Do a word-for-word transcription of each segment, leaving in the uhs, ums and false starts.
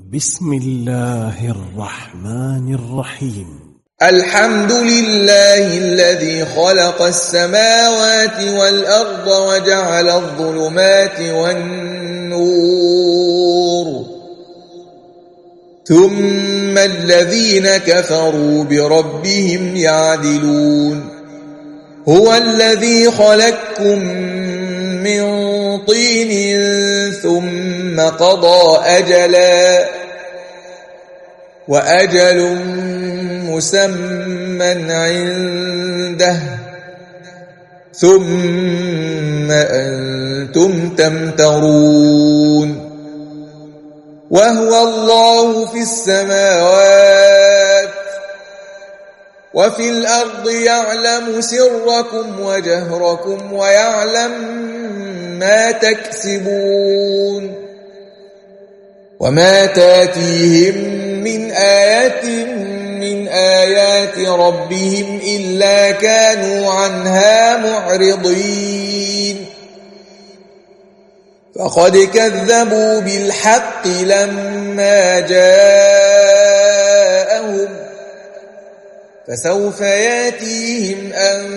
بسم الله الرحمن الرحيم. الحمد لله الذي خلق السماوات والأرض وجعل الظلمات والنور ثم الذين كفروا بربهم يعدلون. هو الذي خلقكم من طين ثم قضى أجلا وأجل مسمى عنده ثم أنتم تمترون. وهو الله في السماوات وفي الأرض يعلم سركم وجهركم ويعلم ما تكسبون. وما تاتيهم من آية من آيات ربهم إلا كانوا عنها معرضين. فقد كذبوا بالحق لما جاءهم فسوف ياتيهم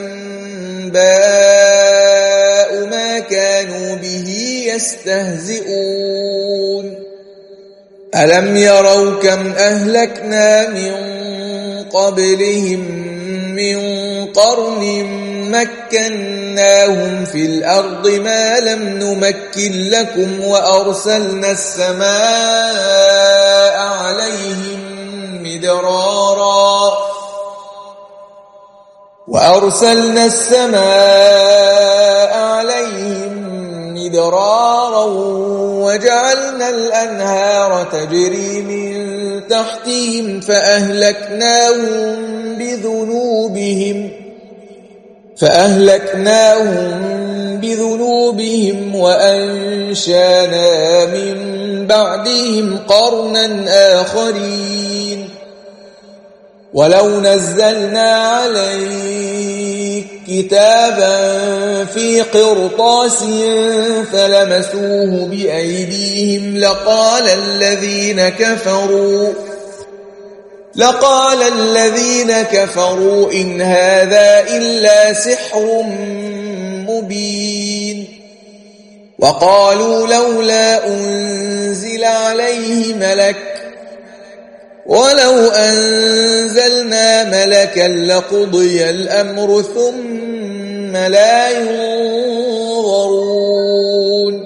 أنباء ما كانوا به يستهزئون. ألم يروا كم أهلكنا من قبلهم من قرن مكناهم في الأرض ما لم نمكن لكم وأرسلنا السماء عليهم مدرارا وأرسلنا السماء عليهم مدرارا وجعلنا الأنهار تجري من تحتهم فأهلكناهم بذنوبهم فأهلكناهم بذنوبهم وأنشأنا من بعدهم قرنا آخرين. ولو نزلنا عليك كتابا في قرطاس فلمسوه بأيديهم لقال الذين كفروا لقال الذين كفروا إن هذا إلا سحر مبين. وقالوا لولا أنزل عليه ملك ولو أنزلنا ملكا لقضي الأمر ثم لا ينظرون.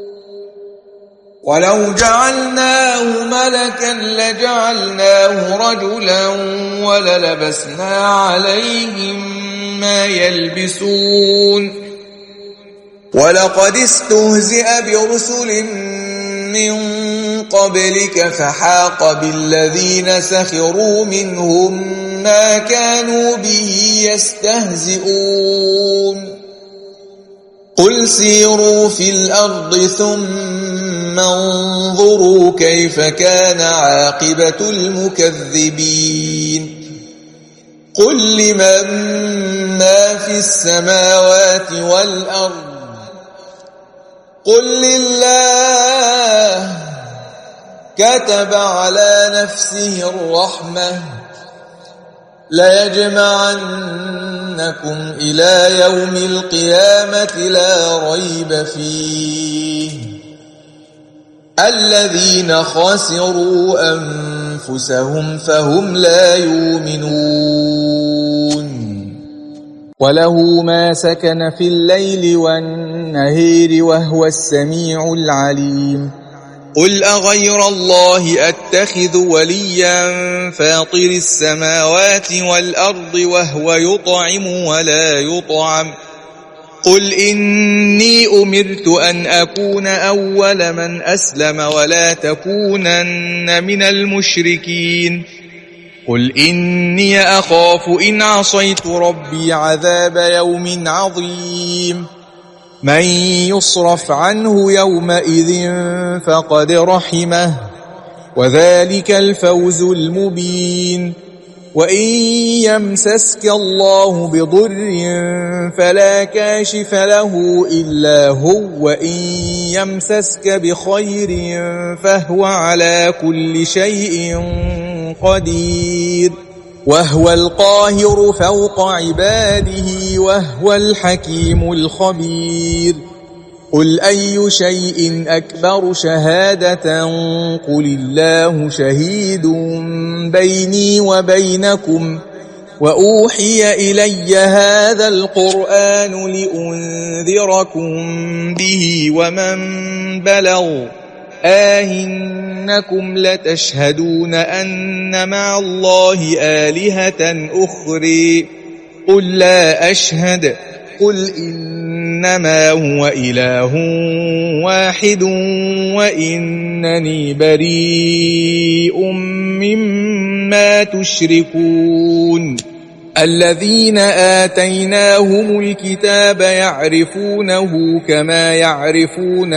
ولو جعلناه ملكا لجعلناه رجلا وللبسنا عليهم ما يلبسون. ولقد استهزئ برسل من قبلك فحاق بالذين سخروا منهم ما كانوا به يستهزئون. قل سيروا في الأرض ثم انظروا كيف كان عاقبة المكذبين. قل لمن ما في السماوات والأرض قل لله كتب على نفسه الرحمة ليجمعنكم إلى يوم القيامة لا ريب فيه الذين خسروا أنفسهم فهم لا يؤمنون. وله ما سكن في الليل والنهار وهو السميع العليم. قل أغير الله أتخذ وليا فاطر السماوات والأرض وهو يطعم ولا يطعم. قل إني أمرت أن أكون أول من أسلم ولا تكونن من المشركين. قل إني أخاف إن عصيت ربي عذاب يوم عظيم. من يصرف عنه يومئذ فقد رحمه وذلك الفوز المبين. وإن يمسسك الله بضر فلا كاشف له إلا هو وإن يمسسك بخير فهو على كل شيء قدير وهو القاهر فوق عباده وهو الحكيم الخبير قل أي شيء أكبر شهادة قل الله شهيد بيني وبينكم وأوحي إلي هذا القرآن لأنذركم به ومن بلغ آهنكم لتشهدون أن مع الله آلهة أخرى قل لا أشهد قل إنما هو إله واحد وإنني بريء مما تشركون الذين آتيناهم الكتاب يعرفونه كما يعرفون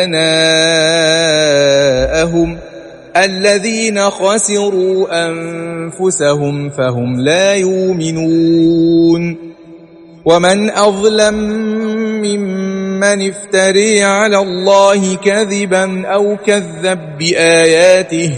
أبناءهم الذين خسروا أنفسهم فهم لا يؤمنون ومن أظلم ممن افتري على الله كذبا أو كذب بآياته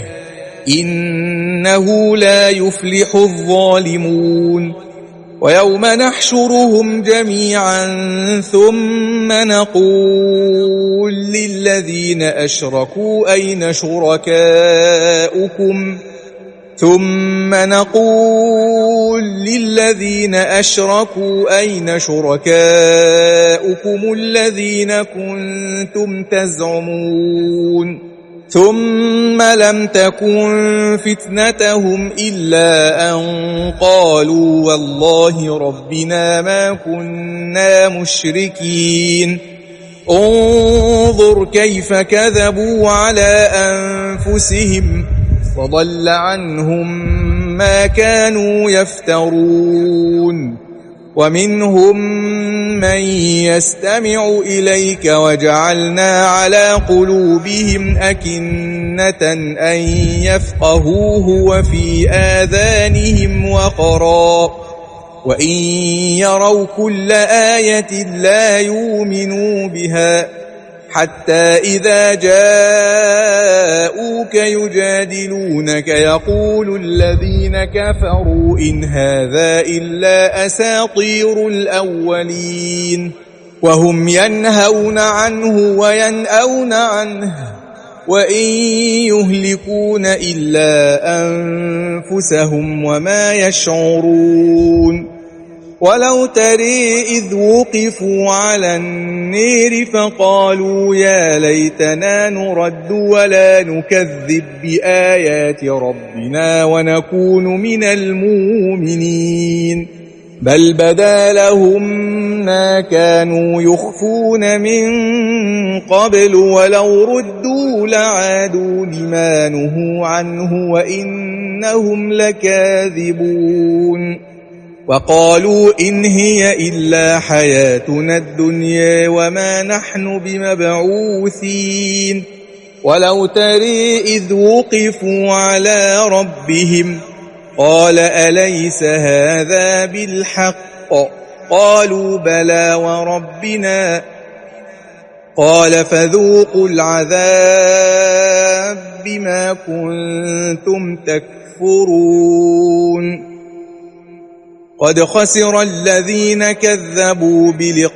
إنه لا يفلح الظالمون ويوم نحشرهم جميعا ثم نقول للذين أشركوا أين شركاؤكم ثم نقول للذين أشركوا أين شركاؤكم الذين كنتم تزعمون ثم لم تكن فتنتهم إلا أن قالوا والله ربنا ما كنا مشركين انظر كيف كذبوا على أنفسهم وضل عنهم ما كانوا يفترون ومنهم من يستمع إليك وجعلنا على قلوبهم أكنة أن يفقهوه وفي آذانهم وقرا وإن يروا كل آية لا يؤمنوا بها حتى إذا جاءوك يجادلونك يقول الذين كفروا إن هذا إلا أساطير الأولين وهم ينهون عنه وينأون عنه وإن يهلكون إلا أنفسهم وما يشعرون ولو تري إذ وقفوا على النير فقالوا يا ليتنا نرد ولا نكذب بآيات ربنا ونكون من المؤمنين بل بدا لهم ما كانوا يخفون من قبل ولو ردوا لعادوا لما نهوا عنه وإنهم لكاذبون وقالوا إن هي إلا حياتنا الدنيا وما نحن بمبعوثين ولو تري إذ وقفوا على ربهم قال أليس هذا بالحق قالوا بلى وربنا قال فذوقوا العذاب بما كنتم تكفرون قد خسر الذين كذبوا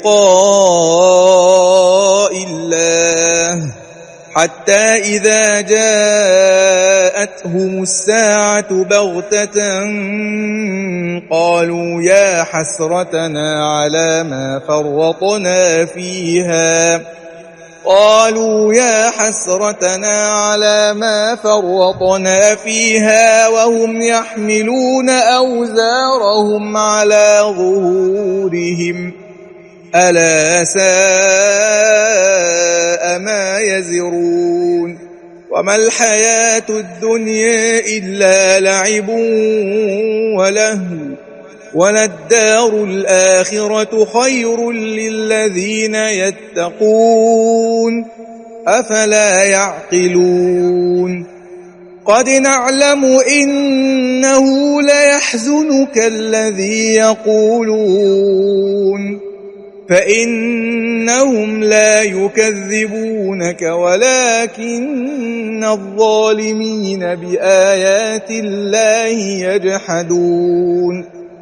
بلقاء الله حتى إذا جاءتهم الساعة بغتة قالوا يا حسرتنا على ما فرطنا فيها قالوا يا حسرتنا على ما فرطنا فيها وهم يحملون أوزارهم على ظهورهم ألا ساء ما يزرون وما الحياة الدنيا إلا لعب ولهو وللدار الآخرة خير للذين يتقون أفلا يعقلون قد نعلم إنه ليحزنك الذي يقولون فإنهم لا يكذبونك ولكن الظالمين بآيات الله يجحدون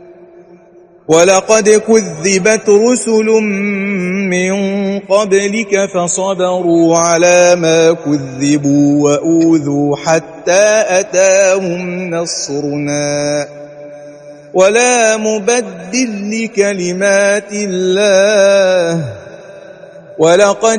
ولقد كذبت رسل من قبلك فصبروا على ما كذبوا وأوذوا حتى أتاهم نصرنا ولا مبدل لكلمات الله ولقد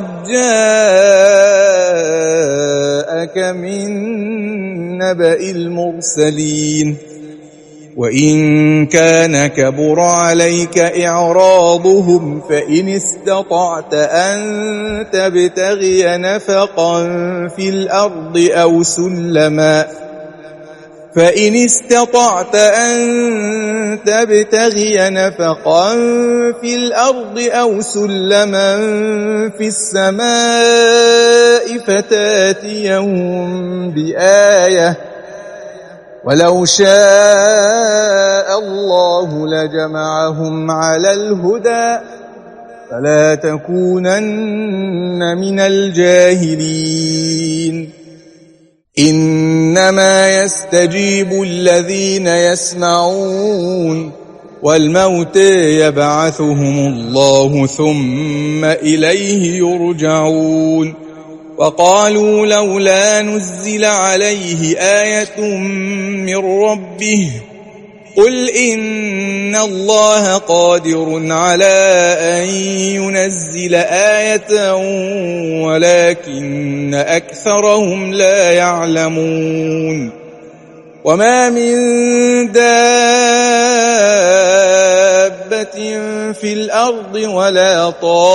جاءك من نبأ المرسلين وإن كان كبر عليك إعراضهم فإن استطعت أن تبتغي نفقا في الأرض أو سلما فإن استطعت أن تبتغي نفقا في الأرض أو سلما في السماء فتاتيهم بآية ولو شاء الله لجمعهم على الهدى فلا تكونن من الجاهلين إنما يستجيب الذين يسمعون والموتى يبعثهم الله ثم إليه يرجعون وقالوا لولا نزل عليه آية من ربه قل إن الله قادر على أن ينزل آية ولكن أكثرهم لا يعلمون وما من دابة في الأرض ولا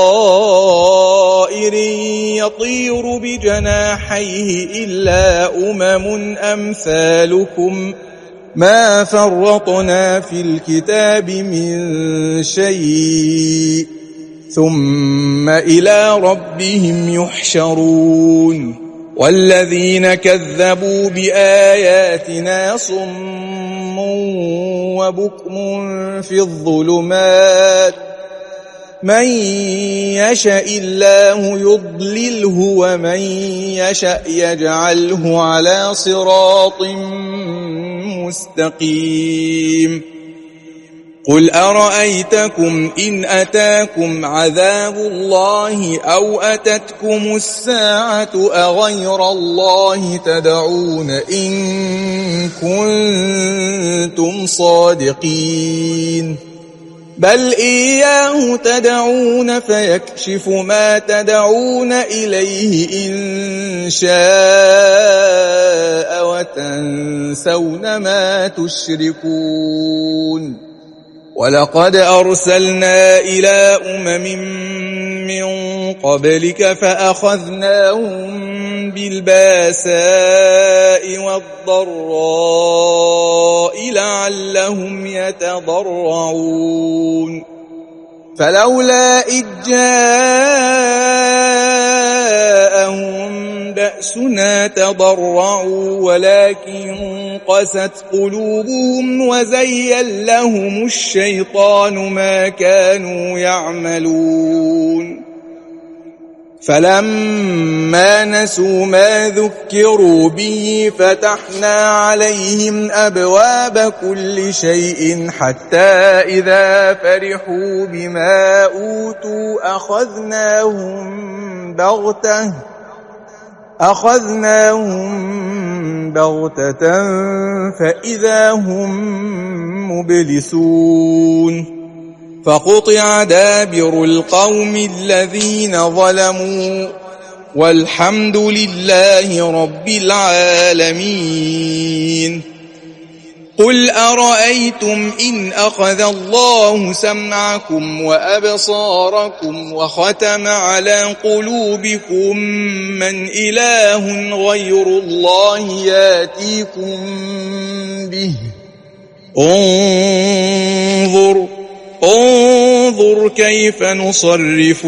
طائر يطير بجناحيه إلا أمم أمثالكم ما فرطنا في الكتاب من شيء ثم إلى ربهم يحشرون والذين كذبوا بآياتنا صم وبكم في الظلمات من يشاء الله يضلله ومن يشاء يجعله على صراط مستقيم قل أرأيتكم إن أتاكم عذاب الله أو أتتكم الساعة أغير الله تدعون إن كنتم صادقين بل إياه تدعون فيكشف ما تدعون إليه إن شاء وتنسون ما تشركون ولقد أرسلنا إلى أمم من قبلك فأخذناهم بالباساء والضراء لعلهم يتضرعون فلولا إذ جاءهم بأسنا تضرعوا ولكن قست قلوبهم وزين لهم الشيطان ما كانوا يعملون فلما نسوا ما ذكروا به فتحنا عليهم أبواب كل شيء حتى إذا فرحوا بما أوتوا أخذناهم بغتة أخذناهم بغتة فإذا هم مبلسون فقطع دابر القوم الذين ظلموا والحمد لله رب العالمين قل أرأيتم إن أخذ الله سمعكم وأبصاركم وختم على قلوبكم من إله غير الله ياتيكم به انظر انظر كيف نصرف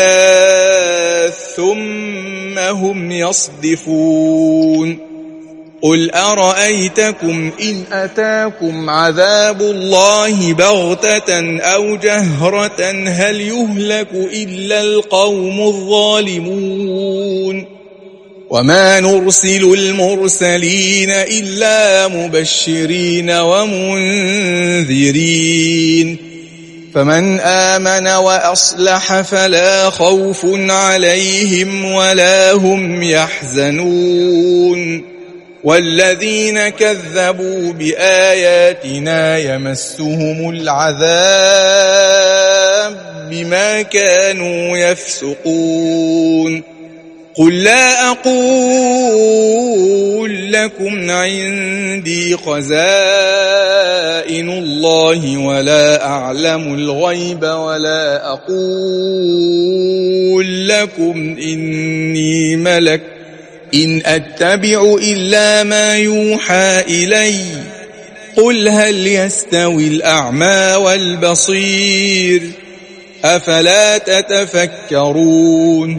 الآيات ثم هم يصدفون قل أرأيتكم إن أتاكم عذاب الله بغتة أو جهرة هل يهلك إلا القوم الظالمون وما نرسل المرسلين إلا مبشرين ومنذرين فمن آمن وأصلح فلا خوف عليهم ولا هم يحزنون والذين كذبوا بآياتنا يمسهم العذاب بما كانوا يفسقون قل لا أقول لكم عندي خزائن الله ولا أعلم الغيب ولا أقول لكم إني ملك إن أتبع إلا ما يوحى إلي قل هل يستوي الأعمى والبصير أفلا تتفكرون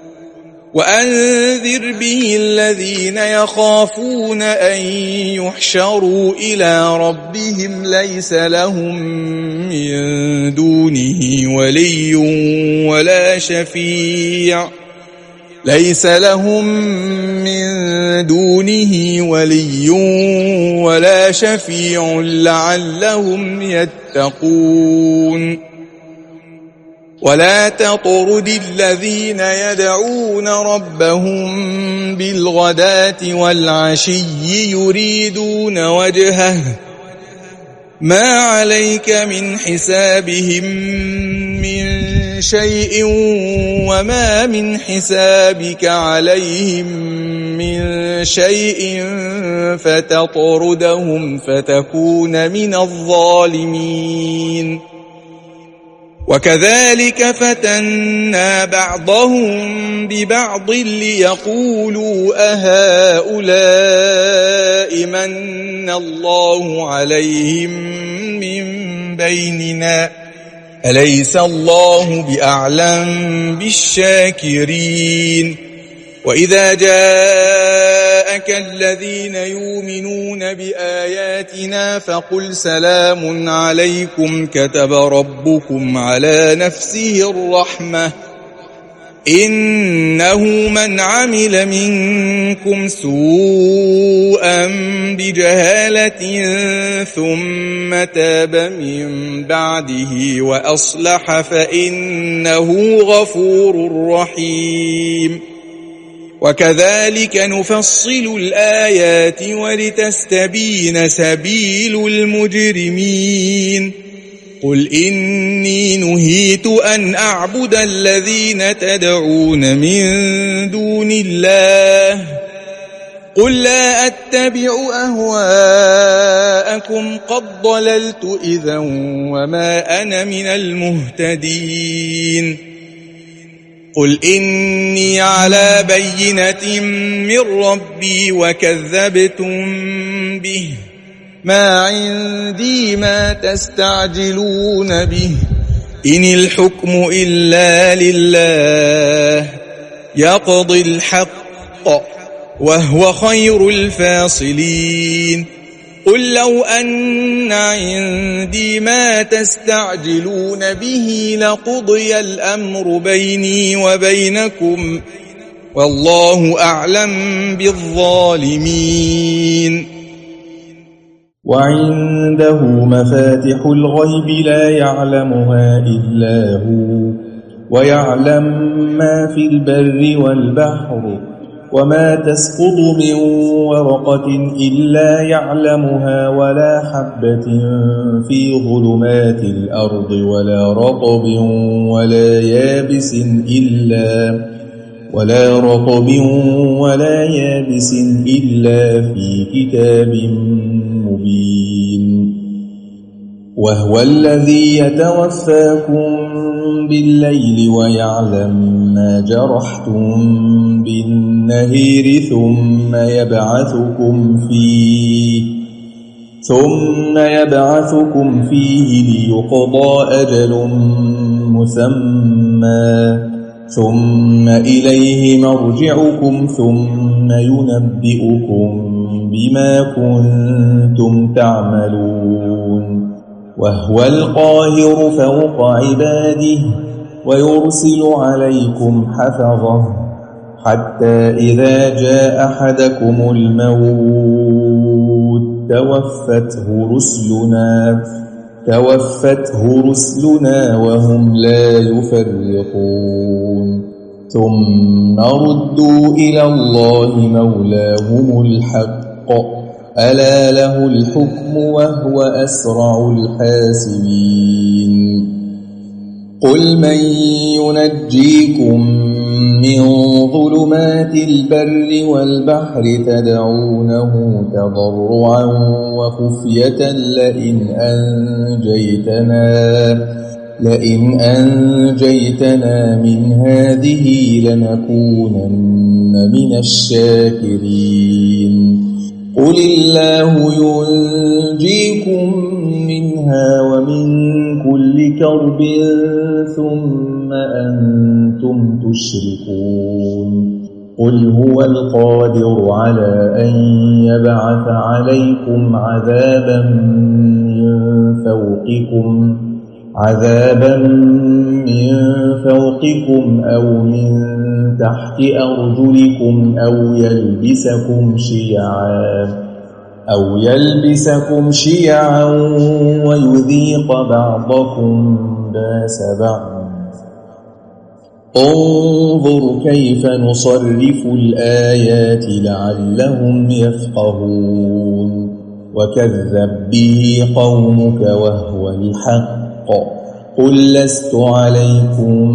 وأنذر به الذين يخافون أن يحشروا إلى ربهم ليس لهم من دونه ولي ولا شفيع ليس لهم من دونه ولي ولا شفيع لعلهم يتقون ولا تطرد الذين يدعون ربهم بالغداة والعشي يريدون وجهه ما عليك من حسابهم من شيء وما من حسابك عليهم من شيء فتطردهم فتكون من الظالمين وكذلك فتنا بعضهم ببعض ليقولوا أهؤلاء من الله عليهم من بيننا أليس الله بأعلم بالشاكرين وإذا جاءك الذين يؤمنون بآياتنا فقل سلام عليكم كتب ربكم على نفسه الرحمة إنه من عمل منكم سوءا بجهالة ثم تاب من بعده وأصلح فإنه غفور رحيم وكذلك نفصل الآيات ولتستبين سبيل المجرمين قل إني نهيت أن أعبد الذين تدعون من دون الله قل لا أتبع أهواءكم قد ضللت إذا وما أنا من المهتدين قل إني على بينة من ربي وكذبتم به ما عندي ما تستعجلون به إن الحكم إلا لله يقضي الحق وهو خير الفاصلين قل لو أن عندي ما تستعجلون به لقضي الأمر بيني وبينكم والله أعلم بالظالمين وعنده مفاتح الغيب لا يعلمها إلا هو ويعلم ما في البر والبحر وما تسقط من ورقة إلا يعلمها ولا حبة في ظلمات الأرض ولا رطب ولا يابس إلا ولا رطب ولا يابس إلا في كتاب مبين وهو الذي يتوفاكم بالليل ويعلم ما جرحتم بالنهار ثم يبعثكم فيه ثم يبعثكم فيه ليقضى أجل مسمى ثم إليه مرجعكم ثم ينبئكم بما كنتم تعملون وهو القاهر فوق عباده ويرسل عليكم حفظه حتى إذا جاء أحدكم الموت توفته رسلنا توفته رسلنا وهم لا يفرقون ثم ردوا إلى الله مولاهم الحق ألا له الحكم وهو أسرع الحاسبين قل من ينجيكم من ظلمات البر والبحر تدعونه تضرعا وخفية لئن أنجيتنا لئن أنجيتنا من هذه لنكونن من الشاكرين قل الله ينجيكم منها ومن كل كرب ثم أنتم تشركون قل هو القادر على أن يبعث عليكم عذابا من فوقكم عذابا من فوقكم أو من تحت أرجلكم أو يلبسكم شيعا أو يلبسكم شيعا ويذيق بعضكم بأس بعض انظر كيف نصرف الآيات لعلهم يفقهون وكذب به قومك وهو الحق قل لست عليكم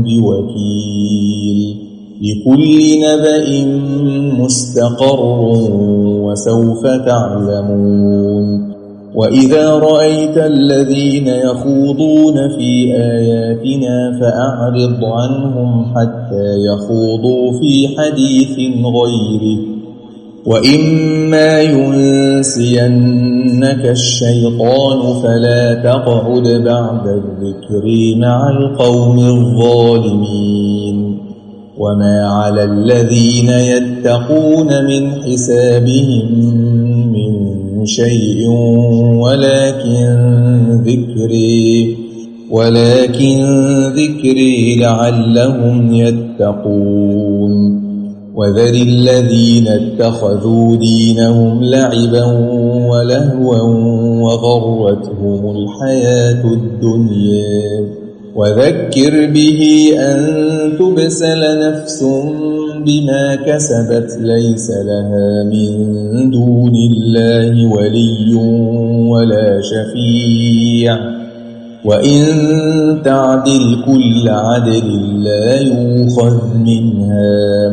بوكيل لكل نبأ مستقر وسوف تعلمون وإذا رأيت الذين يخوضون في آياتنا فأعرض عنهم حتى يخوضوا في حديث غيره وإما ينسينك الشيطان فلا تقعد بعد الذكر مع القوم الظالمين وما على الذين يتقون من حسابهم من شيء ولكن ذكري ولكن ذكري لعلهم يتقون وذر الذين اتخذوا دينهم لعبا ولهوا وغرتهم الحياة الدنيا وذكر به أن تبسل نفس بما كسبت ليس لها من دون الله ولي ولا شفيع وإن تعدل كل عدل لا يؤخذ منها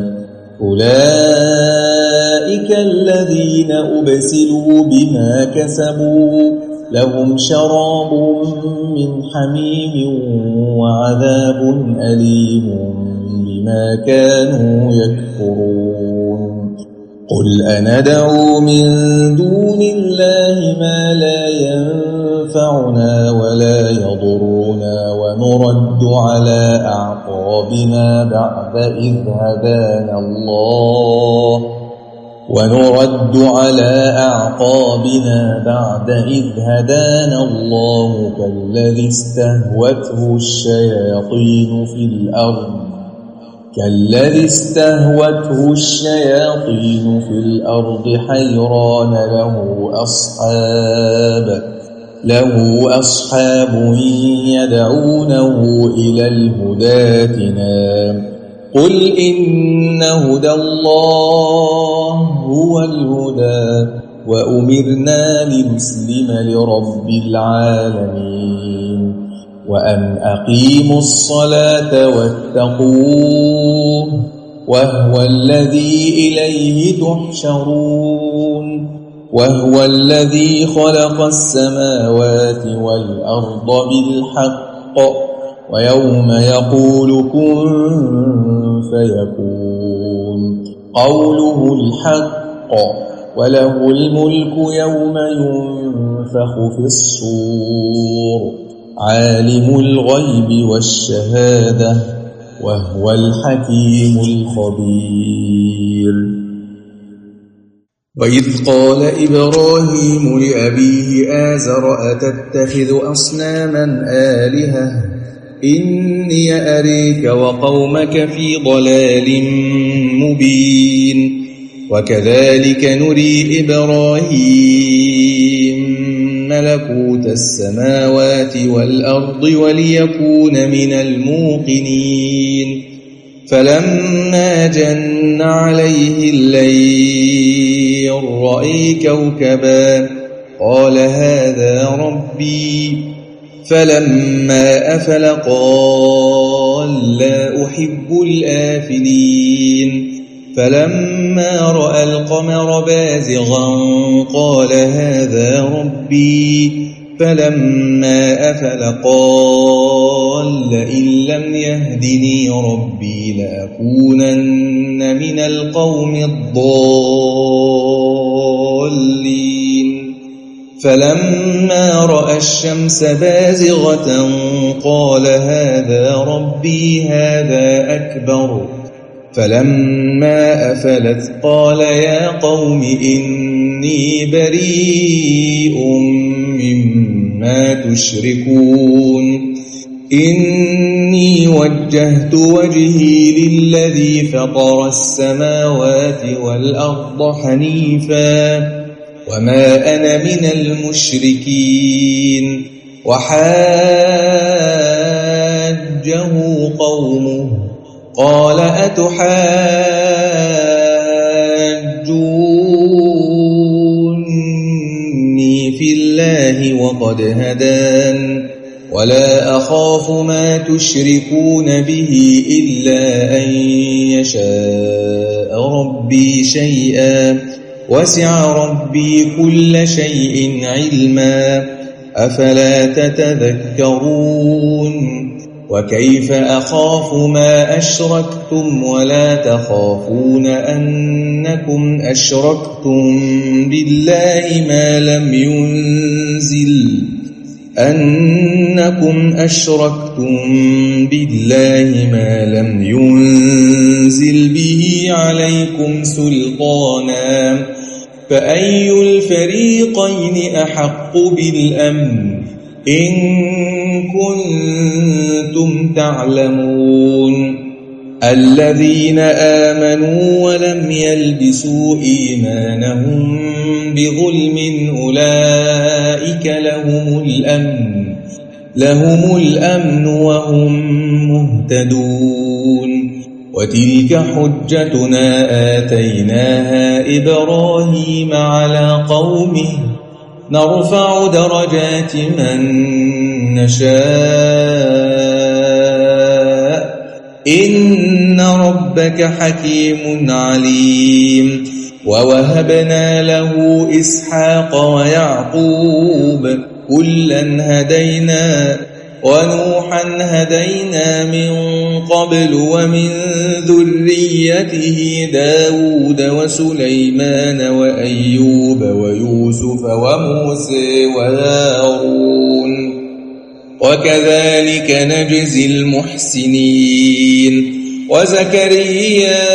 أولئك الذين أبسلوا بما كسبوا لهم شراب من حميم وعذاب أليم بما كانوا يكفرون قل أندعو من دون الله ما لا ينفعنا ولا يضرنا ونرد على أعقابنا بعد إذ هدانا الله ونرد على أعقابنا بعد إذ هدانا الله كالذي استهوته الشياطين في الأرض كالذي استهوته الشياطين في الأرض حيران له أصحاب له أصحاب يدعونه إلى الهدى ائتنا قل إن هدى الله هو الهدى وأمرنا لنسلم لرب العالمين وأن أقيموا الصلاة واتقوه وهو الذي إليه تحشرون وهو الذي خلق السماوات والأرض بالحق ويوم يقول كن فيكون قوله الحق وله الملك يوم ينفخ في الصور عالم الغيب والشهادة وهو الحكيم الخبير. وإذ قال إبراهيم لأبيه آزر أتتخذ أصناما آلهة إني أريك وقومك في ضلال مبين وكذلك نري إبراهيم ملكوت السماوات والأرض وليكون من الموقنين فلما جن عليه الليل رأى كوكبا قال هذا ربي فلما أفل قال لا أحب الآفلين فلما رأى القمر بازغا قال هذا ربي فلما أفل قال لئن لم يهدني ربي لأكونن من القوم الضالين فلما رأى الشمس بازغة قال هذا ربي هذا أكبر فلما أفلت قال يا قوم إني بريء مما تشركون إني وجهت وجهي للذي فطر السماوات والأرض حنيفا وما أنا من المشركين وحاجه قومه قال أتحاجوني في الله وقد هدان ولا أخاف ما تشركون به إلا أن يشاء ربي شيئا وسع ربي كل شيء علما أفلا تتذكرون وكيف أخاف ما أشركتم ولا تخافون أنكم أشركتم بالله ما لم ينزل أنكم أشركتم بالله ما لم ينزل به عليكم سلطانا فأي الفريقين أحق بالأمن إن كنتم تعلمون الذين آمنوا ولم يلبسوا إيمانهم بظلم أولئك لهم الأمن لهم الأمن وهم مهتدون وتلك حجتنا آتيناها إبراهيم على قومه نرفع درجات من نشاء إن ربك حكيم عليم ووهبنا له إسحاق ويعقوب كلا هدينا ونوحا هدينا من قبل ومن ذريته داود وسليمان وأيوب ويوسف وموسى وهارون وكذلك نجزي المحسنين وزكريا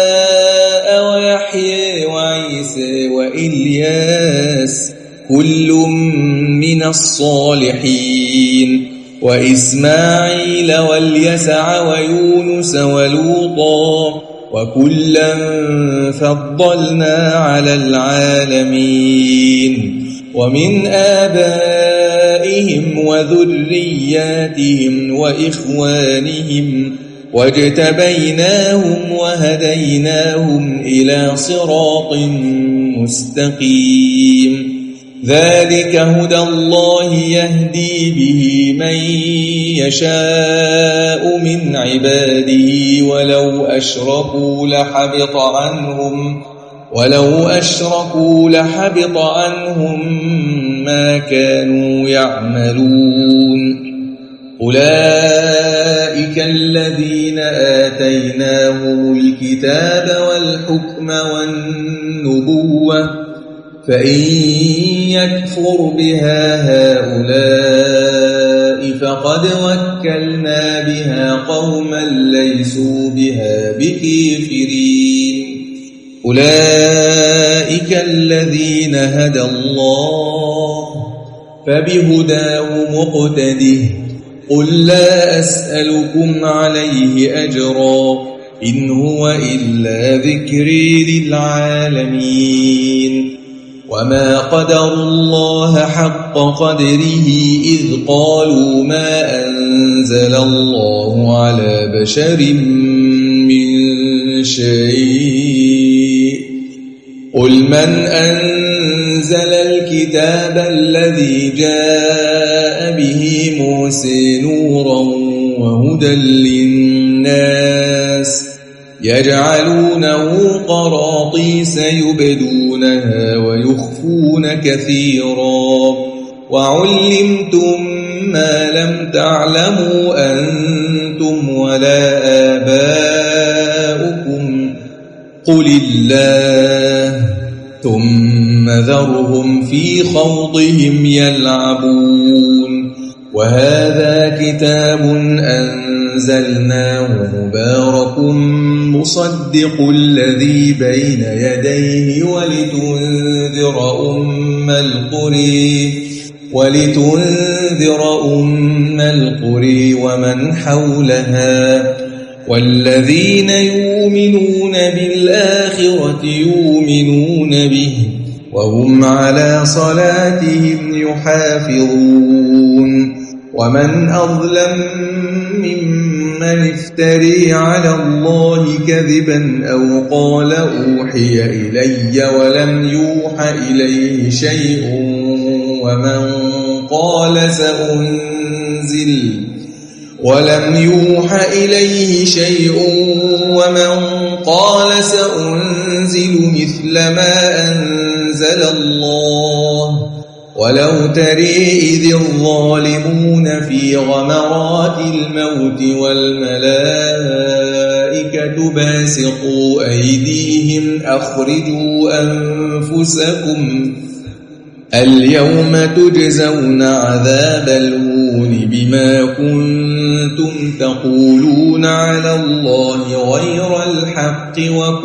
ويحيى وعيسى وإلياس كل من الصالحين وإسماعيل واليسع ويونس ولوطا وكلا فضلنا على العالمين ومن آبائهم وذرياتهم وإخوانهم واجتبيناهم وهديناهم إلى صراط مستقيم ذلك هدى الله يهدي به من يشاء من عباده ولو أشركوا لحبط عنهم ولو أشركوا لحبط عنهم ما كانوا يعملون أولئك الذين آتيناهم الكتاب والحكم والنبوة فإن يكفر بها هؤلاء فقد وكلنا بها قوما ليسوا بها بكافرين أولئك أولئك الذين هدى الله فبهداه مقتده قل لا أسألكم عليه أجرا إن هو إلا ذكري للعالمين وما قدر الله حق قدره إذ قالوا ما أنزل الله على بشر من شيء قل من أنزل الكتاب الذي جاء به موسى نورا وهدى للناس يجعلونه قراطيس يبدونها ويخفون كثيرا وعلمتم ما لم تعلموا أنتم ولا آباؤكم قل الله ثم ذرهم في خوضهم يلعبون وهذا كتاب أنزلناه مبارك مصدق الذي بين يديه ولتنذر أم القرى ولتنذر أم القرى ومن حولها والذين يؤمنون بالآخرة يؤمنون به وهم على صلاتهم يحافظون ومن أظلم ممن افتري على الله كذبا أو قال أوحي إلي ولم يوحى إليه شيء ومن قال سأنزل ولم يوحى إليه شيء ومن قال سأنزل مثل ما أنزل الله ولو ترى إذ الظالمون في غمرات الموت والملائكة باسطوا أيديهم أخرجوا أنفسكم اليوم تجزون عذاب الهون بما كنتم تقولون على الله غير الحق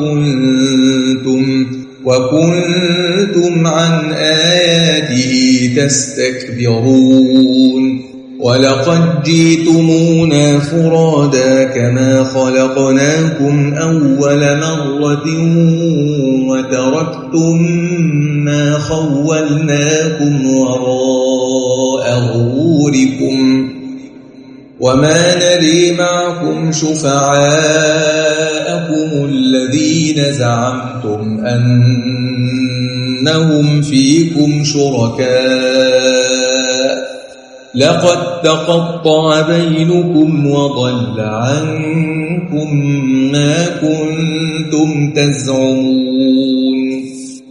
وكنتم وكنتم عن آياته تستكبرون ولقد جئتمونا فرادا كما خلقناكم أول مرة وتركتم ما خولناكم وراء ظهوركم وما نري معكم شفعاءكم الذين زعمتم أنهم فيكم شركاء لقد تقطع بينكم وضل عنكم ما كنتم تزعمون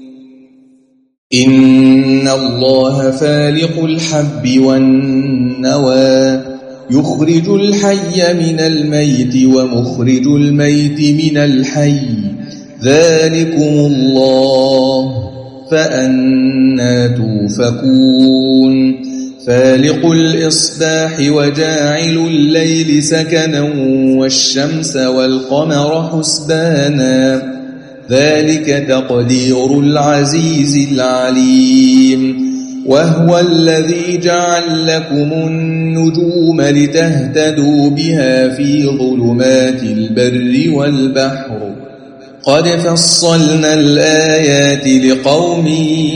إن الله فالق الحب والنوى يخرج الحي من الميت ومخرج الميت من الحي ذلكم الله فأنى توفكون فالق الإصباح وجاعل الليل سكنا والشمس والقمر حسبانا ذلك تقدير العزيز العليم وهو الذي جعل لكم النجوم لتهتدوا بها في ظلمات البر والبحر قد فصلنا الآيات لقوم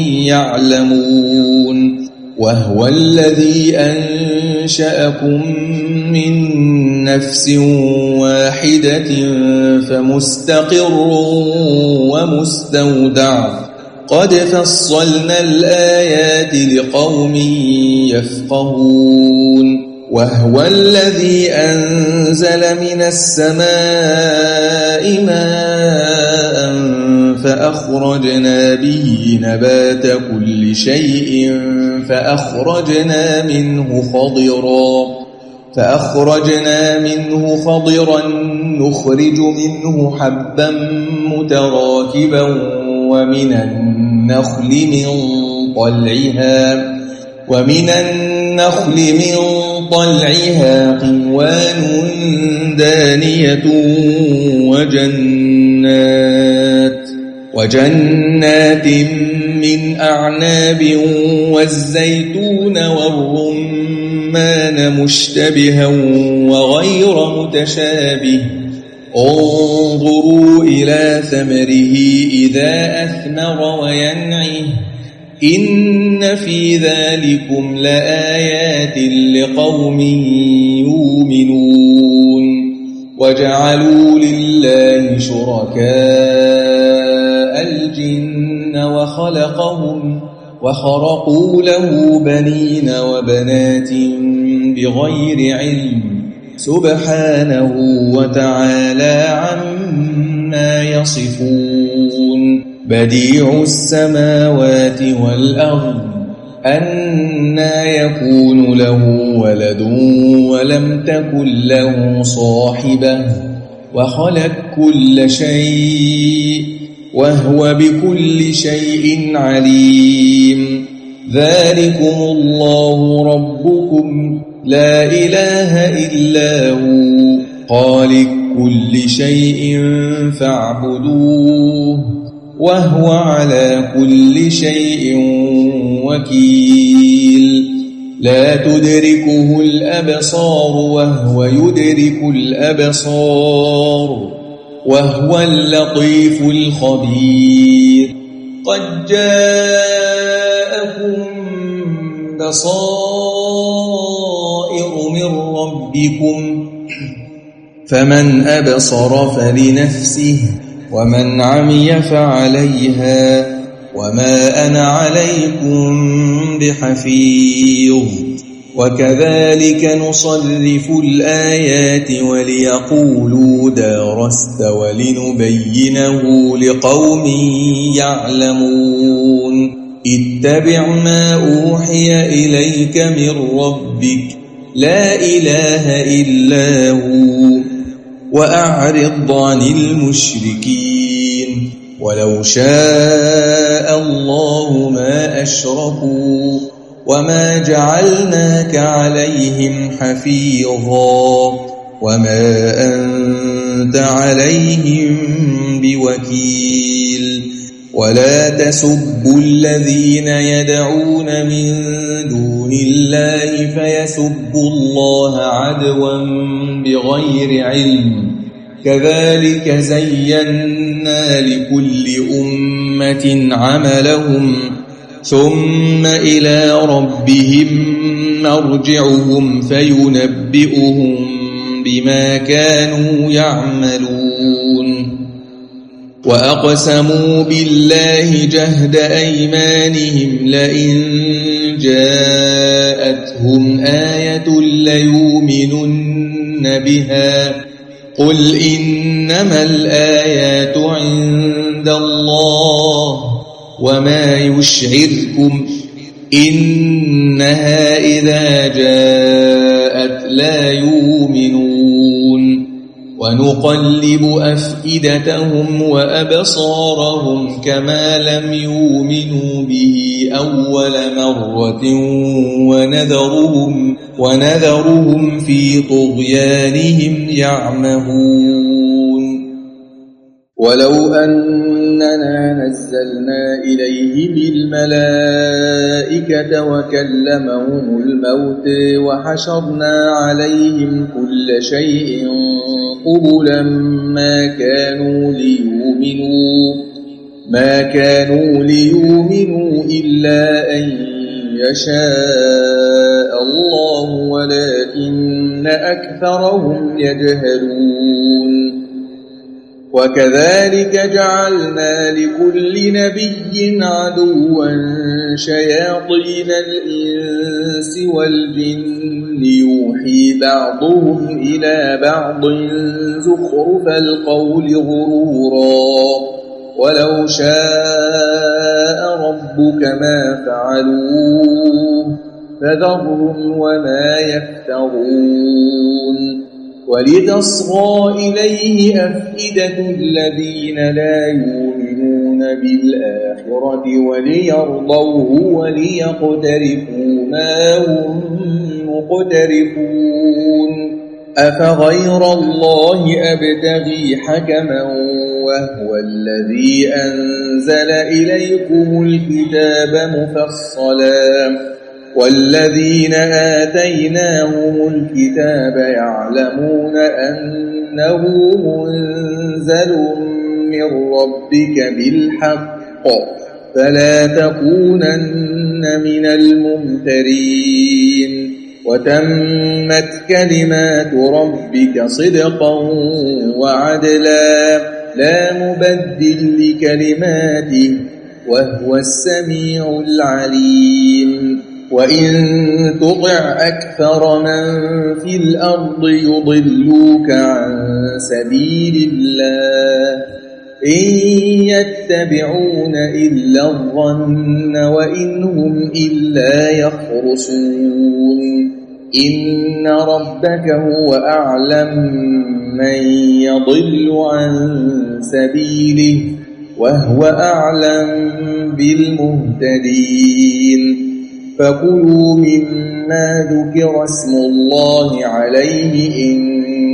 يعلمون وهو الذي أنشأكم من نفس واحدة فمستقر ومستودع قد فصلنا الآيات لقوم يفقهون وهو الذي أنزل من السماء ماء فأخرجنا به نبات كل شيء فأخرجنا منه خضرا فأخرجنا منه خضرا نخرج منه حبا متراكبا ومن النخل من طلعها ومن النخل من طلعها قنوان دانية وجنات وجنات من أعناب والزيتون والرمان مشتبها وغير متشابه انظروا إلى ثمره إذا أثمر وينعه إن في ذلكم لآيات لقوم يؤمنون وجعلوا لله شركاء الجن وخلقهم وخرقوا له بنين وبنات بغير علم سبحانه وتعالى عما يصفون بديع السماوات والأرض أنى يكون له ولد ولم تكن له صاحبة وخلق كل شيء وهو بكل شيء عليم ذلكم الله ربكم لا إله إلا هو خالق كل شيء فاعبدوه وهو على كل شيء وكيل لا تدركه الأبصار وهو يدرك الأبصار وهو اللطيف الخبير قد جاءكم بصائر من ربكم فمن أبصر فلنفسه ومن عمي فعليها وما أنا عليكم بحفيظ وكذلك نصرف الآيات وليقولوا درست ولنبينه لقوم يعلمون اتبع ما أوحي إليك من ربك لا إله إلا هو وأعرض عن المشركين ولو شاء الله ما أشركوا وما جعلناك عليهم حفيظا وما أنت عليهم بوكيل ولا تسبوا الذين يدعون من دون الله فيسبوا الله عدوا بغير علم كذلك زينا لكل أمة عملهم ثم إلى ربهم مرجعهم فينبئهم بما كانوا يعملون وأقسموا بالله جهد أيمانهم لئن جاءتهم آية ليؤمنن بها قل إنما الآيات عند الله وما يشعركم إنها إذا جاءت لا يؤمنون ونقلب أفئدتهم وأبصارهم كما لم يؤمنوا به أول مرة ونذرهم, ونذرهم في طغيانهم يعمهون ولو أننا نزلنا إليهم الملائكة وكلمهم الموت وحشرنا عليهم كل شيء قبلا ما كانوا ليؤمنوا ما كانوا ليؤمنوا إلا أن يشاء الله ولكن أكثرهم يجهلون وكذلك جعلنا لكل نبي عدوا شياطين الإنس والجن يوحي بعضهم إلى بعض زخرف القول غرورا ولو شاء ربك ما فعلوه فذرهم وما يفترون ولتصغى إليه أفئدة الذين لا يؤمنون بالآخرة وليرضوه وليقترفوا ما هم مقترفون أفغير الله أبتغي حكما وهو الذي أنزل إليكم الكتاب مفصلا والذين آتيناهم الكتاب يعلمون أنه منزل من ربك بالحق فلا تكونن من الممترين وتمت كلمات ربك صدقا وعدلا لا مبدل لكلماته وهو السميع العليم وإن تطع أكثر من في الأرض يضلوك عن سبيل الله إن يتبعون إلا الظن وإن هم إلا يخرصون إن ربك هو أعلم من يضل عن سبيله وهو أعلم بالمهتدين فكلوا مما ذكر اسم الله عليه إن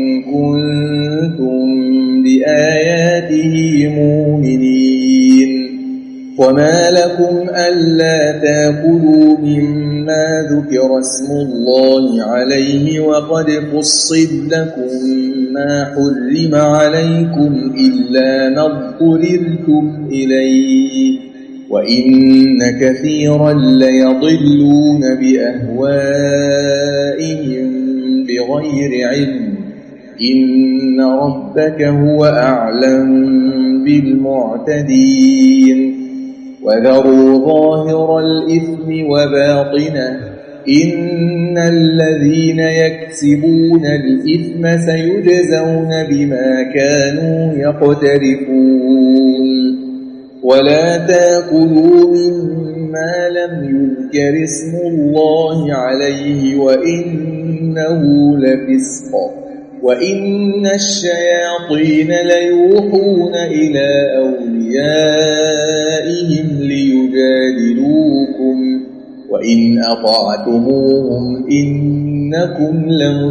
كنتم بآياته مؤمنين وما لكم ألا تأكلوا مما ذكر اسم الله عليه وقد فصل لكم ما حرم عليكم إلا ما اضطررتم إليه وإن كثيرا ليضلون بأهوائهم بغير علم إن ربك هو أعلم بالمعتدين وذروا ظاهر الإثم وباطنه إن الذين يكسبون الإثم سيجزون بما كانوا يقترفون ولا تأكلوا مما لم يذكر اسم الله عليه وإنه لفسق وإن الشياطين ليوحون إلى أوليائهم ليجادلوكم وإن أطعتموهم إنكم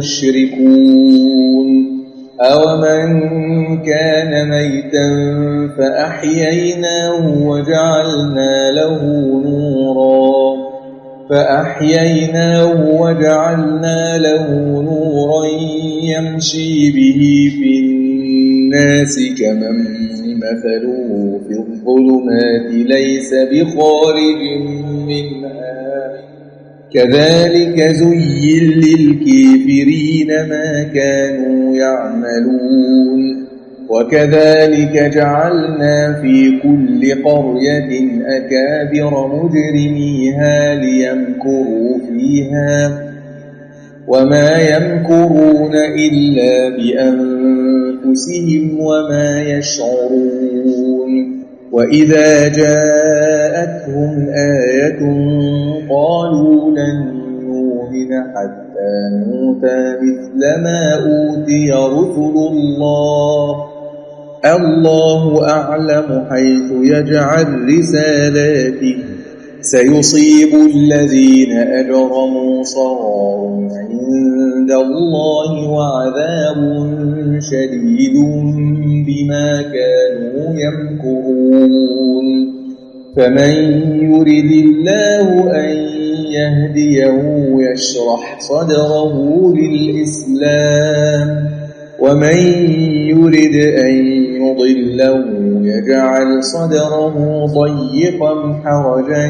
لمشركون أومن كان ميتا فأحييناه وجعلنا له نورا فأحييناه وجعلنا له نورا يمشي به في الناس كمن مثله في الظلمات ليس بخارج منها كذلك زين للكافرين ما كانوا يعملون وكذلك جعلنا في كل قرية أكابر مجرميها ليمكروا فيها وما يمكرون إلا بأنفسهم وما يشعرون وإذا جاءتهم آية قالوا لن نؤمن حتى نؤتى مثل ما أوتي رسل الله الله أعلم حيث يجعل رسالاته سيصيب الذين أجرموا صغار عند الله وعذاب شديد بما كانوا يمكرون فمن يرد الله أن يهديه يشرح صدره للإسلام ومن يرد أن يضله يجعل صدره ضيقا حرجا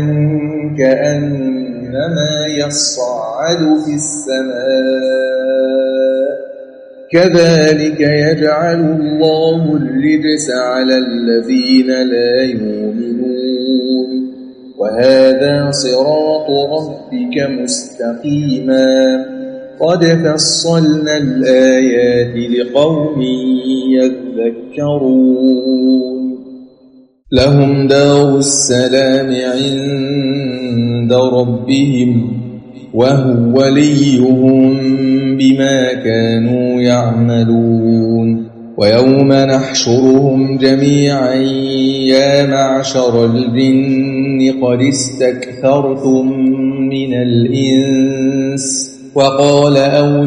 كأنما يصعد في السماء كذلك يجعل الله الرجس على الذين لا يؤمنون وهذا صراط ربك مستقيما قد فصلنا الآيات لقوم يذكرون لهم دار السلام عند ربهم وهو وليهم بما كانوا يعملون ويوم نحشرهم جميعا يا معشر الجن قد استكثرتم من الإنس وقال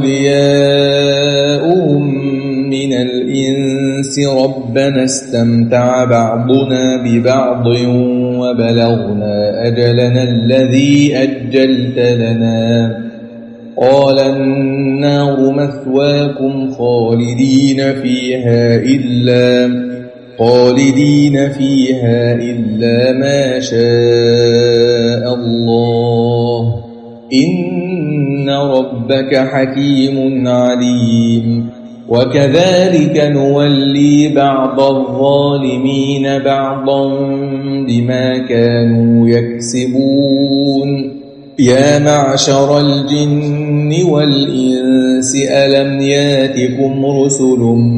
أولياؤهم من الإنس ربنا استمتع بعضنا ببعض وبلغنا أجلنا الذي أجلت لنا قال النار مثواكم خالدين فيها إلا خالدين فيها إلا ما شاء الله إن ربك حكيم عليم وكذلك نولي بعض الظالمين بعضا بما كانوا يكسبون يا معشر الجن والإنس ألم ياتكم رسل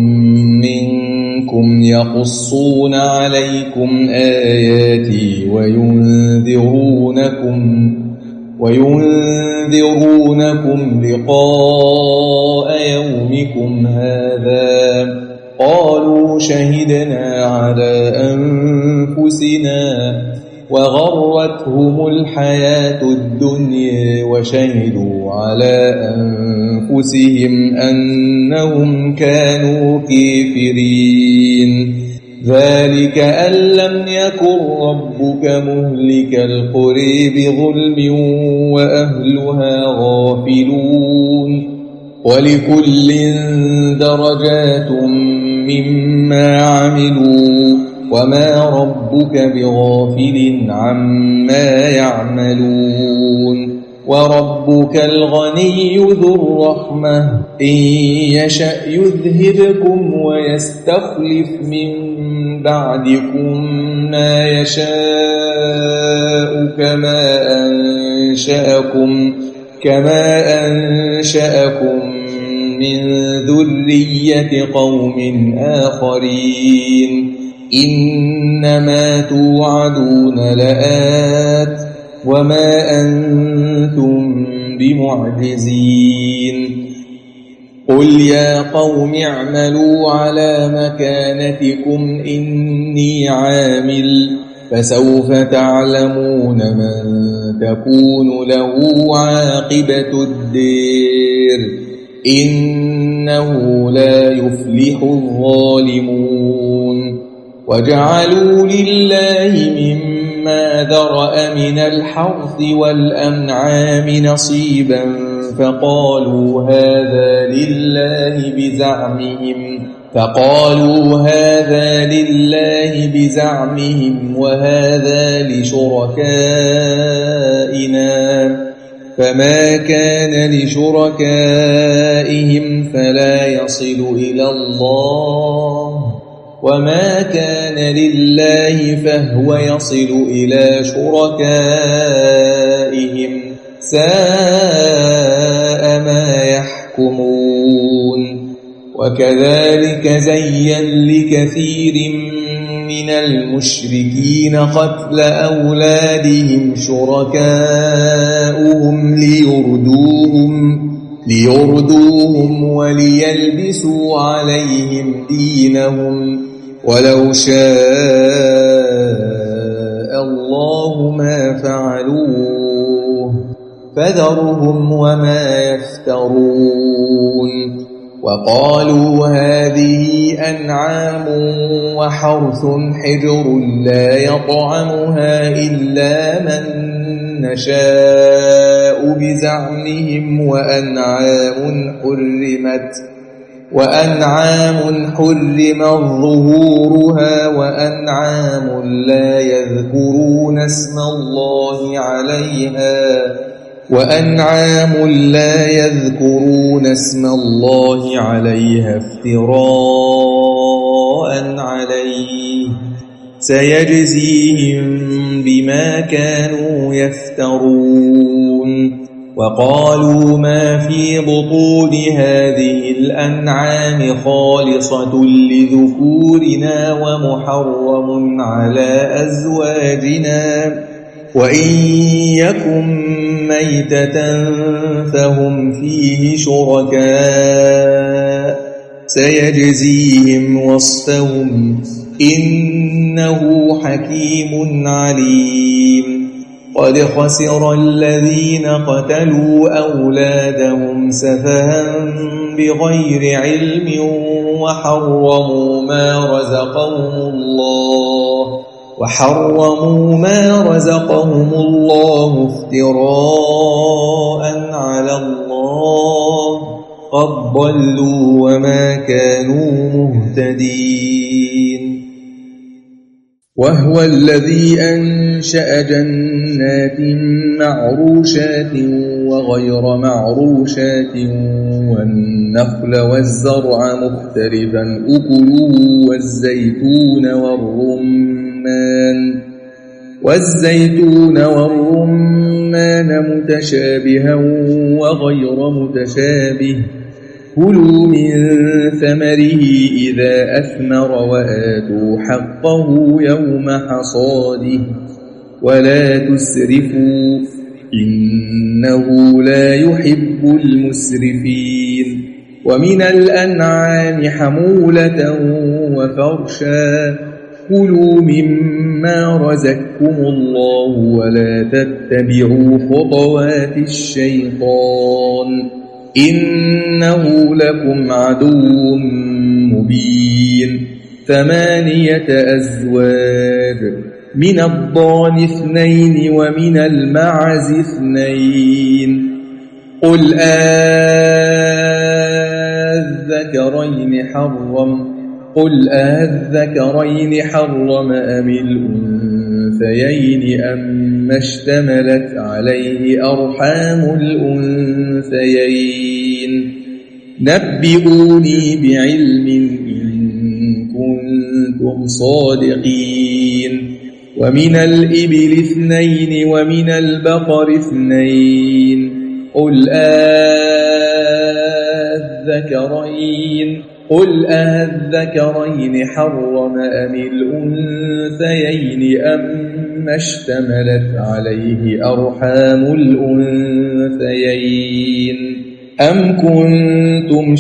منكم يقصون عليكم آياتي وينذرونكم وينذرونكم لقاء يومكم هذا قالوا شهدنا على أنفسنا وغرتهم الحياة الدنيا وشهدوا على أنفسهم أنهم كانوا كافرين ذلك أن لم يكن ربك مهلك القرى بظلم وأهلها غافلون ولكل درجات مما عملوا وما ربك بغافل عما يعملون وربك الغني ذو الرحمة إن يشأ يذهبكم ويستخلف من بعدكم ما يشاء كما أنشأكم كما أنشأكم من ذرية قوم آخرين إنما توعدون لآت وما أنتم بمعجزين قل يا قوم اعملوا على مكانتكم إني عامل فسوف تعلمون من تكون له عاقبة الدير إنه لا يفلح الظالمون وجعلوا لله مما ذرأ من الحرث والأنعام نصيبا فقالوا هذا لله بزعمهم فقالوا هذا لله بزعمهم وهذا لشركائنا فما كان لشركائهم فلا يصل إلى الله وما كان لله فهو يصل إلى شركائهم ساء ما يحكمون وكذلك زين لكثير من المشركين قتل أولادهم شركاؤهم ليردوهم ليردوهم وليلبسوا عليهم دينهم ولو شاء الله ما فعلوه فذرهم وما يفترون وقالوا هذه أنعام وحرث حجر لا يطعمها إلا من نشاء بزعمهم وأنعام حرمت وأنعام حرمت ظهورها وأنعام لا يذكرون اسم الله عليها وأنعام لا يذكرون اسم الله عليها افتراء عليه سيجزيهم بما كانوا يفترون وقالوا ما في بطون هذه الأنعام خالصة لذكورنا ومحرم على أزواجنا وإن يكن ميتة فهم فيه شركاء سيجزيهم وصفهم إنه حكيم عليم قد خسر الذين قتلوا أولادهم سفها بغير علم وحرموا ما رزقهم الله وحرموا ما رزقهم الله افتراء على الله قد ضلوا وما كانوا مهتدين. وهو الذي أنشأ جنات معروشات وغير معروشات والنخل والزرع مختلفا أكله والزيتون والرمان والزيتون والرمان متشابها وغير متشابه كلوا من ثمره إذا أثمر وآتوا حقه يوم حصاده ولا تسرفوا إنه لا يحب المسرفين. ومن الأنعام حمولة وفرشا كلوا مما رزقكم الله ولا تتبعوا خطوات الشيطان إنه لكم عدو مبين. ثمانية أزواج من الضأن اثنين ومن المعز اثنين قل أذكرين حرم قل أذكرين حرم أم الأنثيين أما اشتملت عليه أرحام الأنثيين نبئوني بعلم إن كنتم صادقين. ومن الإبل اثنين ومن البقر اثنين قل أذكرين قل أذكرين حرم أم الأنثيين أما اشتملت عليه أرحام الأنثيين أم كنتم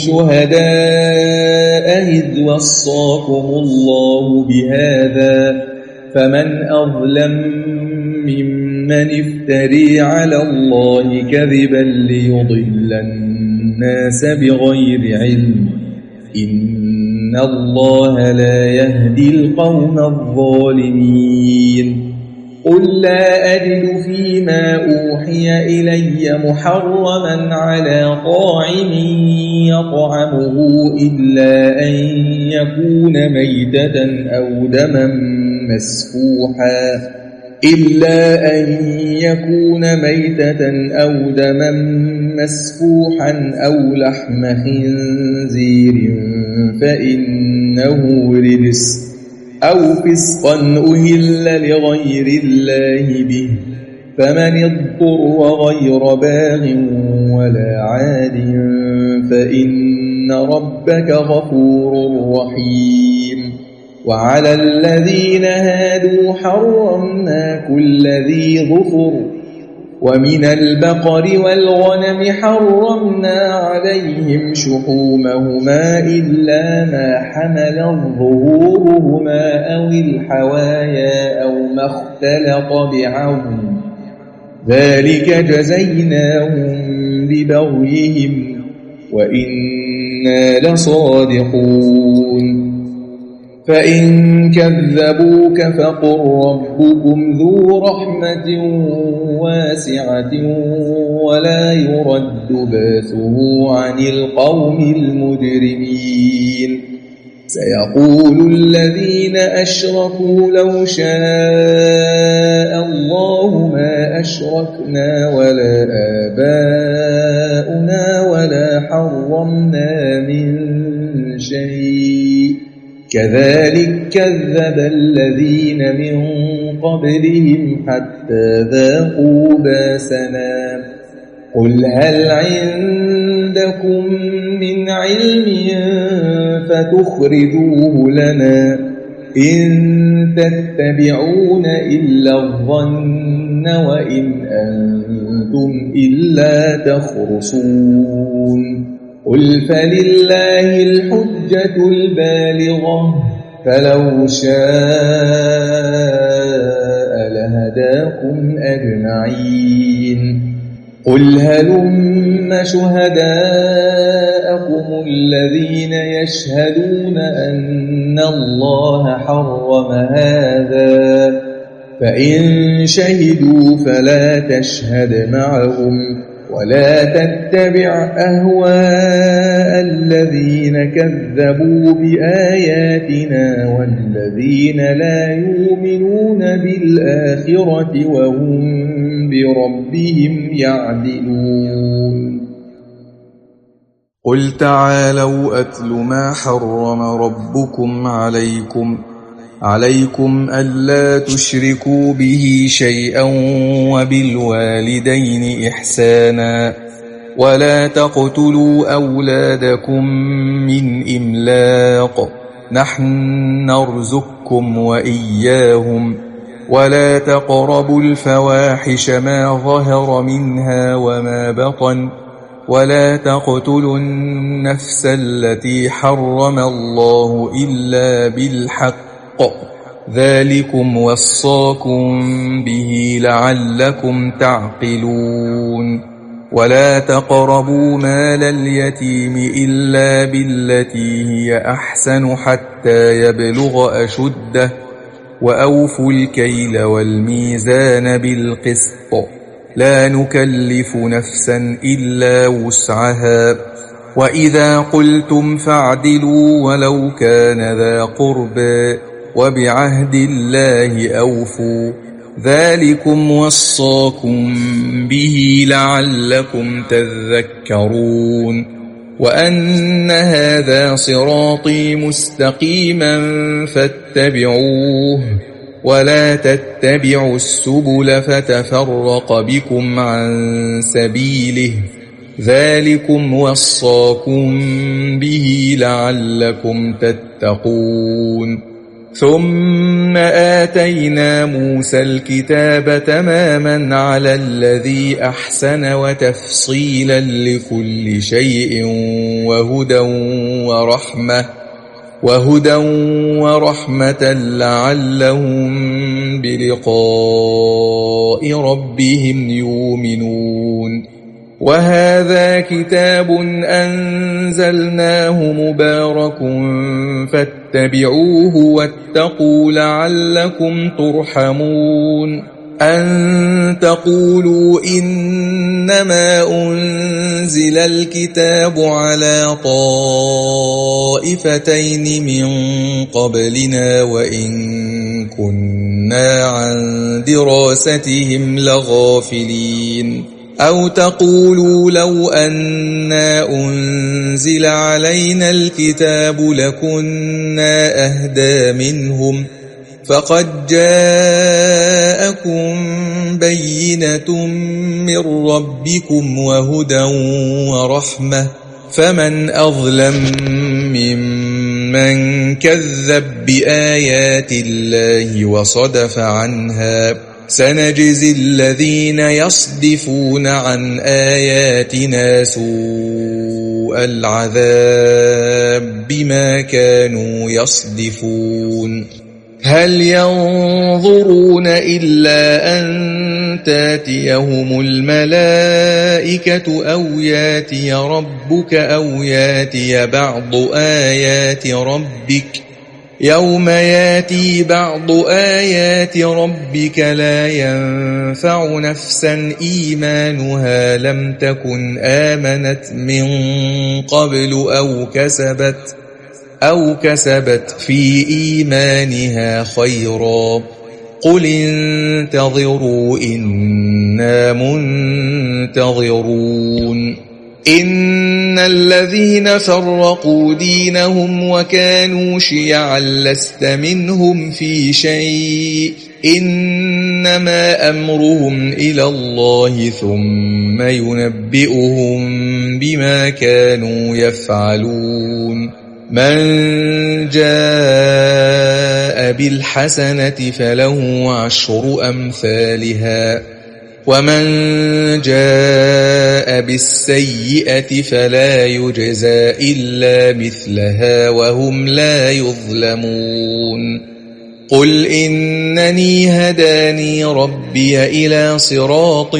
شهداء إذ وصاكم الله بهذا فمن أظلم ممن افتري على الله كذبا ليضل الناس بغير علم إن الله لا يهدي القوم الظالمين. قل لا أجد فيما أوحي إلي محرما على طاعم يطعمه إلا أن يكون ميتة أو دما مسفوحا إلا أن يكون ميتة أو دما مسفوحا أو لحم خنزير فإنه رجس أو فسقا أهل لغير الله به فمن اضطر غير باغ ولا عاد فإن ربك غفور رحيم. وعلى الذين هادوا حرمنا كل ذي ظفر ومن البقر والغنم حرمنا عليهم شحومهما إلا ما حملت ظهورهما أو الحوايا أو ما اختلط بعظم ذلك جزيناهم ببغيهم وإنا لصادقون. فإن كذبوك فقل ربكم ذو رحمة واسعة ولا يرد بأسه عن القوم المجرمين. سيقول الذين أشركوا لو شاء الله ما أشركنا ولا آباؤنا ولا حرمنا من شيء كذلك كذب الذين من قبلهم حتى ذاقوا باسنا. قل هل عندكم من علم فتخرجوه لنا إن تتبعون إلا الظن وإن أنتم إلا تخرصون. قل فلله الحجة البالغة فلو شاء لهداكم أجمعين قل هلم شهداءكم الذين يشهدون أن الله حرم هذا فإن شهدوا فلا تشهد معهم ولا تتبع أهواء الذين كذبوا بآياتنا والذين لا يؤمنون بالآخرة وهم بربهم يعدلون قل تعالوا أتل ما حرم ربكم عليكم عليكم ألا تشركوا به شيئا وبالوالدين إحسانا ولا تقتلوا أولادكم من إملاق نحن نرزقكم وإياهم ولا تقربوا الفواحش ما ظهر منها وما بطن ولا تقتلوا النفس التي حرم الله إلا بالحق ذلكم وصاكم به لعلكم تعقلون ولا تقربوا مال اليتيم إلا بالتي هي أحسن حتى يبلغ أشده وأوفوا الكيل والميزان بالقسط لا نكلف نفسا إلا وسعها وإذا قلتم فاعدلوا ولو كان ذا قربى وبعهد الله أوفوا ذلكم وصاكم به لعلكم تذكرون وأن هذا صراطي مستقيما فاتبعوه ولا تتبعوا السبل فتفرق بكم عن سبيله ذلكم وصاكم به لعلكم تتقون ثم آتينا موسى الكتاب تماما على الذي أحسن وتفصيلا لكل شيء وهدى ورحمة وهدى ورحمة لعلهم بلقاء ربهم يؤمنون وهذا كتاب أنزلناه مبارك فاتبعوه واتقوا لعلكم ترحمون أن تقولوا إنما أنزل الكتاب على طائفتين من قبلنا وإن كنا عن دراستهم لغافلين أو تقولوا لو أنا أنزل علينا الكتاب لكنا أهدى منهم فقد جاءكم بينة من ربكم وهدى ورحمة فمن أظلم ممن كذب بآيات الله وصدف عنها سنجزي الذين يصدفون عن آياتنا سوء العذاب بما كانوا يصدفون هل ينظرون إلا أن تاتيهم الملائكة أو ياتي ربك أو ياتي بعض آيات ربك يوم ياتي بعض آيات ربك لا ينفع نفسا إيمانها لم تكن آمنت من قبل أو كسبت أو كسبت في إيمانها خيرا قل انتظروا إنا منتظرون إن الذين فرقوا دينهم وكانوا شيعا لست منهم في شيء إنما أمرهم إلى الله ثم ينبئهم بما كانوا يفعلون من جاء بالحسنة فله عشر أمثالها ومن جاء بالسيئة فلا يجزى إلا مثلها وهم لا يظلمون قل إنني هداني ربي إلى صراط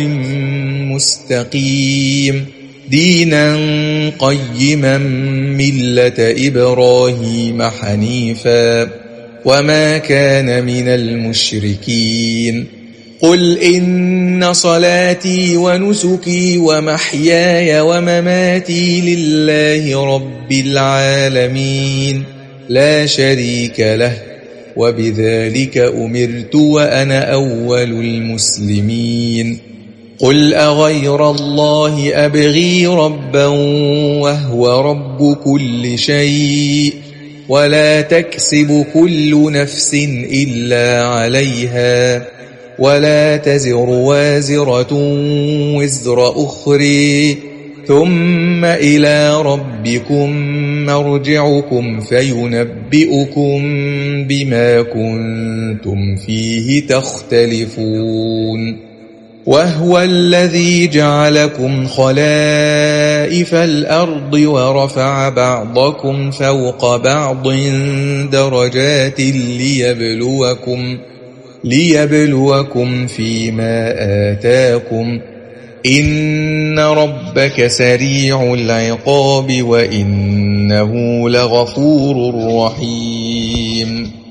مستقيم دينا قيما ملة إبراهيم حنيفا وما كان من المشركين قل إن صلاتي ونسكي ومحياي ومماتي لله رب العالمين لا شريك له وبذلك أمرت وأنا أول المسلمين قل أغير الله أبغي ربا وهو رب كل شيء ولا تكسب كل نفس إلا عليها ولا تزر وازرة وزر أخرى ثم إلى ربكم مرجعكم فينبئكم بما كنتم فيه تختلفون وهو الذي جعلكم خلائف الأرض ورفع بعضكم فوق بعض درجات ليبلوكم ليبلوكم فيما آتاكم إن ربك سريع العقاب وإنه لغفور رحيم